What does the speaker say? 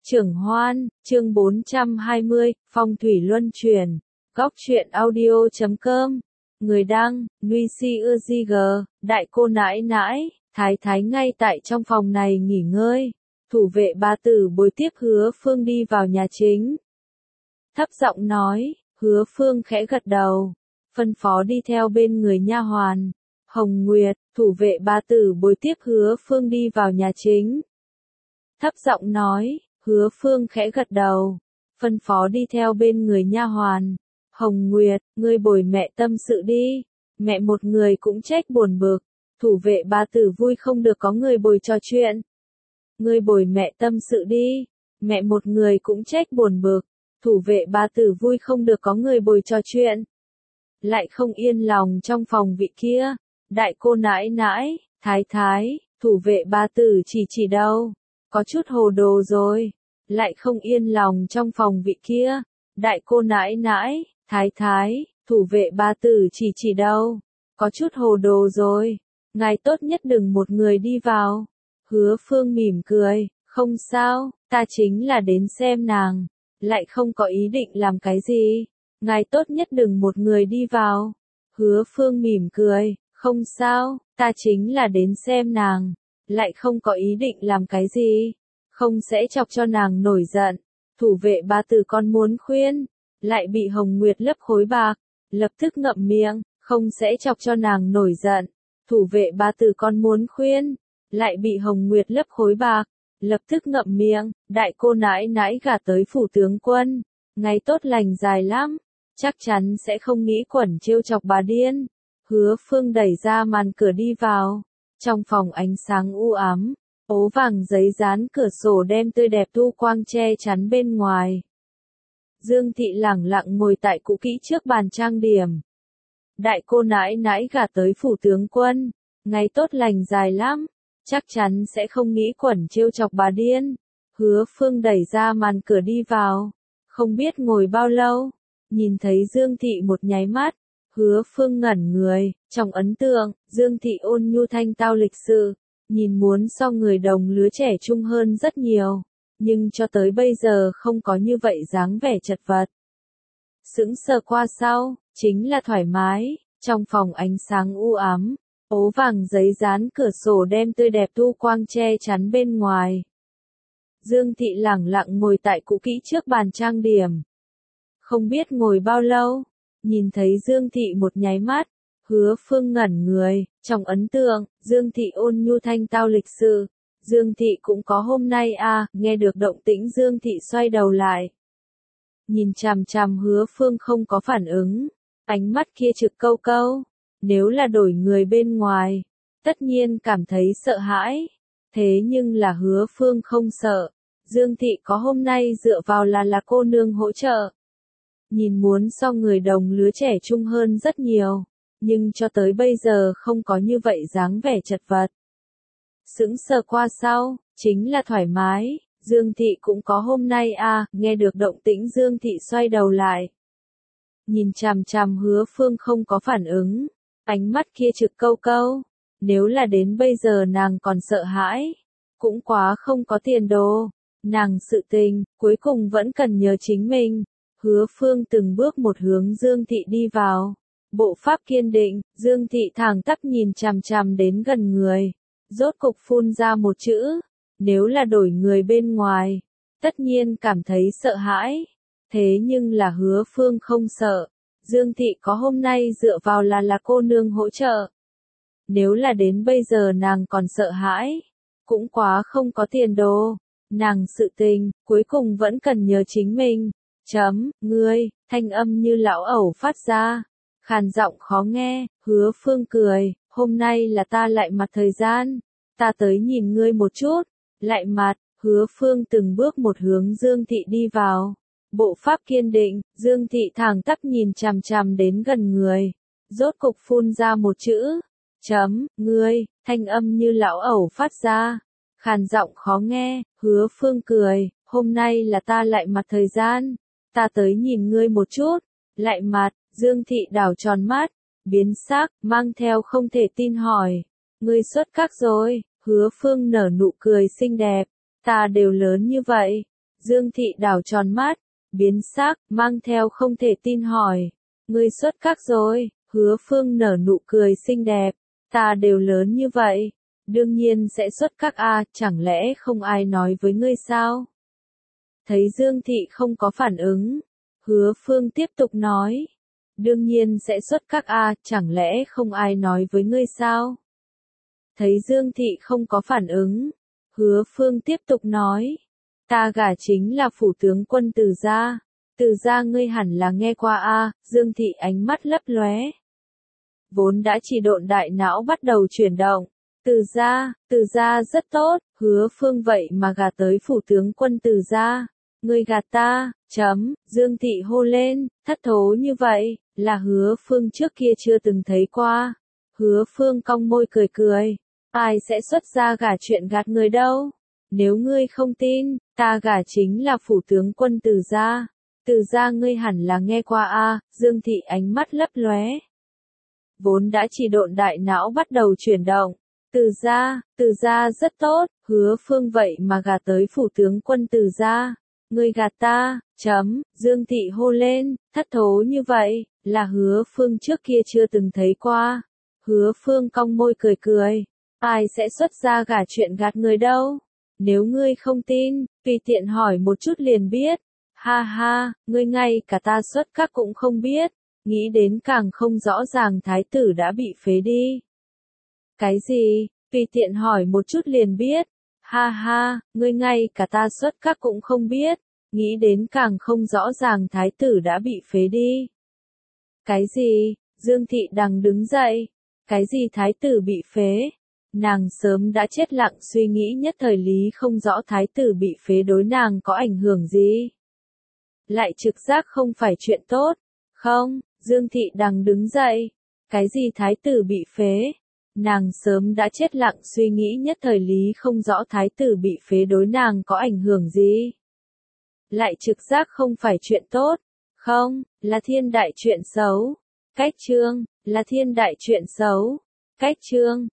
Trưởng Hoan, chương 420, Phong thủy luân chuyển. Góc truyện audio.com. Người đăng, Nuy Si Ưa Di G, đại cô nãi nãi, thái thái ngay tại trong phòng này nghỉ ngơi. Thủ vệ ba tử bồi tiếp Hứa Phương đi vào nhà chính. Thấp giọng nói, Hứa Phương khẽ gật đầu, phân phó đi theo bên người nha hoàn. Hồng Nguyệt, thủ vệ ba tử bồi tiếp Hứa Phương đi vào nhà chính. Thấp giọng nói, Hứa Phương khẽ gật đầu, phân phó đi theo bên người nha hoàn. Hồng Nguyệt, ngươi bồi mẹ tâm sự đi, mẹ một người cũng trách buồn bực. Thủ vệ ba tử vui không được có người bồi trò chuyện. Ngươi bồi mẹ tâm sự đi, mẹ một người cũng trách buồn bực. Thủ vệ ba tử vui không được có người bồi trò chuyện. Lại không yên lòng trong phòng vị kia, đại cô nãi nãi, thái thái, thủ vệ ba tử chỉ đâu, có chút hồ đồ rồi. Lại không yên lòng trong phòng vị kia, đại cô nãi nãi, thái thái, thủ vệ ba tử chỉ đâu, có chút hồ đồ rồi. Ngài tốt nhất đừng một người đi vào. Hứa Phương mỉm cười, không sao, ta chính là đến xem nàng, lại không có ý định làm cái gì. Ngài tốt nhất đừng một người đi vào. Hứa Phương mỉm cười, không sao, ta chính là đến xem nàng, lại không có ý định làm cái gì. Không sẽ chọc cho nàng nổi giận. Thủ vệ ba tử con muốn khuyên, lại bị Hồng Nguyệt lấp khối bạc, lập tức ngậm miệng, không sẽ chọc cho nàng nổi giận. Thủ vệ ba tử con muốn khuyên, lại bị Hồng Nguyệt lấp khối bạc, lập tức ngậm miệng. Đại cô nãi nãi gả tới phủ tướng quân, ngày tốt lành dài lắm, chắc chắn sẽ không nghĩ quẩn trêu chọc bà điên. Hứa Phương đẩy ra màn cửa đi vào, trong phòng ánh sáng u ám, ố vàng giấy dán cửa sổ đem tươi đẹp thu quang che chắn bên ngoài. Dương Thị lẳng lặng ngồi tại cũ kỹ trước bàn trang điểm. Đại cô nãi nãi gả tới phủ tướng quân, ngày tốt lành dài lắm, chắc chắn sẽ không nghĩ quẩn trêu chọc bà điên. Hứa Phương đẩy ra màn cửa đi vào, không biết ngồi bao lâu, nhìn thấy Dương Thị một nháy mắt, Hứa Phương ngẩn người, trong ấn tượng, Dương Thị ôn nhu thanh tao lịch sự, nhìn muốn so người đồng lứa trẻ trung hơn rất nhiều, nhưng cho tới bây giờ không có như vậy dáng vẻ chật vật. Sững sờ qua sau, chính là thoải mái, trong phòng ánh sáng u ám, ố vàng giấy dán cửa sổ đem tươi đẹp thu quang che chắn bên ngoài. Dương Thị lẳng lặng ngồi tại cũ kỹ trước bàn trang điểm. Không biết ngồi bao lâu, nhìn thấy Dương Thị một nháy mắt, Hứa Phương ngẩn người, trong ấn tượng, Dương Thị ôn nhu thanh tao lịch sự. Dương Thị cũng có hôm nay à, nghe được động tĩnh Dương Thị xoay đầu lại. Nhìn chằm chằm Hứa Phương không có phản ứng, ánh mắt kia trực câu câu. Nếu là đổi người bên ngoài, tất nhiên cảm thấy sợ hãi. Thế nhưng là Hứa Phương không sợ. Dương Thị có hôm nay dựa vào là cô nương hỗ trợ. Nhìn muốn so người đồng lứa trẻ trung hơn rất nhiều, nhưng cho tới bây giờ không có như vậy dáng vẻ chật vật. Sững sờ qua sau, chính là thoải mái, Dương Thị cũng có hôm nay à, nghe được động tĩnh Dương Thị xoay đầu lại. Nhìn chằm chằm Hứa Phương không có phản ứng, ánh mắt kia trực câu câu, nếu là đến bây giờ nàng còn sợ hãi, cũng quá không có tiền đồ, nàng sự tình, cuối cùng vẫn cần nhờ chính mình. Hứa Phương từng bước một hướng Dương Thị đi vào, bộ pháp kiên định, Dương Thị thẳng tắp nhìn chằm chằm đến gần người, rốt cục phun ra một chữ, nếu là đổi người bên ngoài, tất nhiên cảm thấy sợ hãi, thế nhưng là Hứa Phương không sợ, Dương Thị có hôm nay dựa vào là cô nương hỗ trợ. Nếu là đến bây giờ nàng còn sợ hãi, cũng quá không có tiền đồ, nàng sự tình, cuối cùng vẫn cần nhờ chính mình. Ngươi, thanh âm như lão ẩu phát ra, khàn giọng khó nghe. Hứa Phương cười, hôm nay là ta lại mặt thời gian, ta tới nhìn ngươi một chút, lại mặt. Hứa Phương từng bước một hướng Dương Thị đi vào, bộ pháp kiên định, Dương Thị thẳng tắp nhìn chằm chằm đến gần người, rốt cục phun ra một chữ, ngươi, thanh âm như lão ẩu phát ra, khàn giọng khó nghe. Hứa Phương cười, hôm nay là ta lại mặt thời gian, ta tới nhìn ngươi một chút, lại mặt. Dương Thị đảo tròn mắt, biến sắc, mang theo không thể tin hỏi, ngươi xuất các rồi. Hứa Phương nở nụ cười xinh đẹp, ta đều lớn như vậy, Dương Thị đảo tròn mắt, biến sắc, mang theo không thể tin hỏi. Ngươi xuất các rồi, Hứa Phương nở nụ cười xinh đẹp. Ta đều lớn như vậy, đương nhiên sẽ xuất các a, chẳng lẽ không ai nói với ngươi sao? Thấy Dương Thị không có phản ứng, Hứa Phương tiếp tục nói. Đương nhiên sẽ xuất các a, chẳng lẽ không ai nói với ngươi sao? Thấy Dương Thị không có phản ứng, Hứa Phương tiếp tục nói. Ta gả chính là phủ tướng quân Từ gia. Từ gia ngươi hẳn là nghe qua a. Dương Thị ánh mắt lấp lóe. Vốn đã chỉ độn đại não bắt đầu chuyển động. Từ gia rất tốt, Hứa Phương vậy mà gả tới phủ tướng quân Từ gia. Ngươi gạt ta, Dương Thị hô lên, thất thố như vậy, là Hứa Phương trước kia chưa từng thấy qua. Hứa Phương cong môi cười cười. Ai sẽ xuất ra gả chuyện gạt người đâu? Nếu ngươi không tin, ta gả chính là phủ tướng quân Từ gia. Từ gia ngươi hẳn là nghe qua a. Dương Thị ánh mắt lấp lóe. Vốn đã chỉ độn đại não bắt đầu chuyển động. Từ gia rất tốt, Hứa Phương vậy mà gả tới phủ tướng quân Từ gia. Ngươi gạt ta, Dương Thị hô lên, thất thố như vậy, là Hứa Phương trước kia chưa từng thấy qua. Hứa Phương cong môi cười cười. Ai sẽ xuất ra gả chuyện gạt người đâu? Nếu ngươi không tin, tùy tiện hỏi một chút liền biết. Ha ha, ngươi ngay cả ta xuất các cũng không biết. Nghĩ đến càng không rõ ràng thái tử đã bị phế đi. Cái gì? Tùy tiện hỏi một chút liền biết. Ha ha, ngươi ngay cả ta xuất các cũng không biết. Nghĩ đến càng không rõ ràng thái tử đã bị phế đi. Cái gì? Dương Thị Đằng đứng dậy. Cái gì thái tử bị phế? Nàng sớm đã chết lặng suy nghĩ nhất thời lý không rõ thái tử bị phế đối nàng có ảnh hưởng gì. Lại trực giác không phải chuyện tốt. Không, Dương Thị Đằng đứng dậy. Cái gì thái tử bị phế? Nàng sớm đã chết lặng suy nghĩ nhất thời lý không rõ thái tử bị phế đối nàng có ảnh hưởng gì. Lại trực giác không phải chuyện tốt. Không, là thiên đại chuyện xấu. Cách chương, là thiên đại chuyện xấu. Cách chương.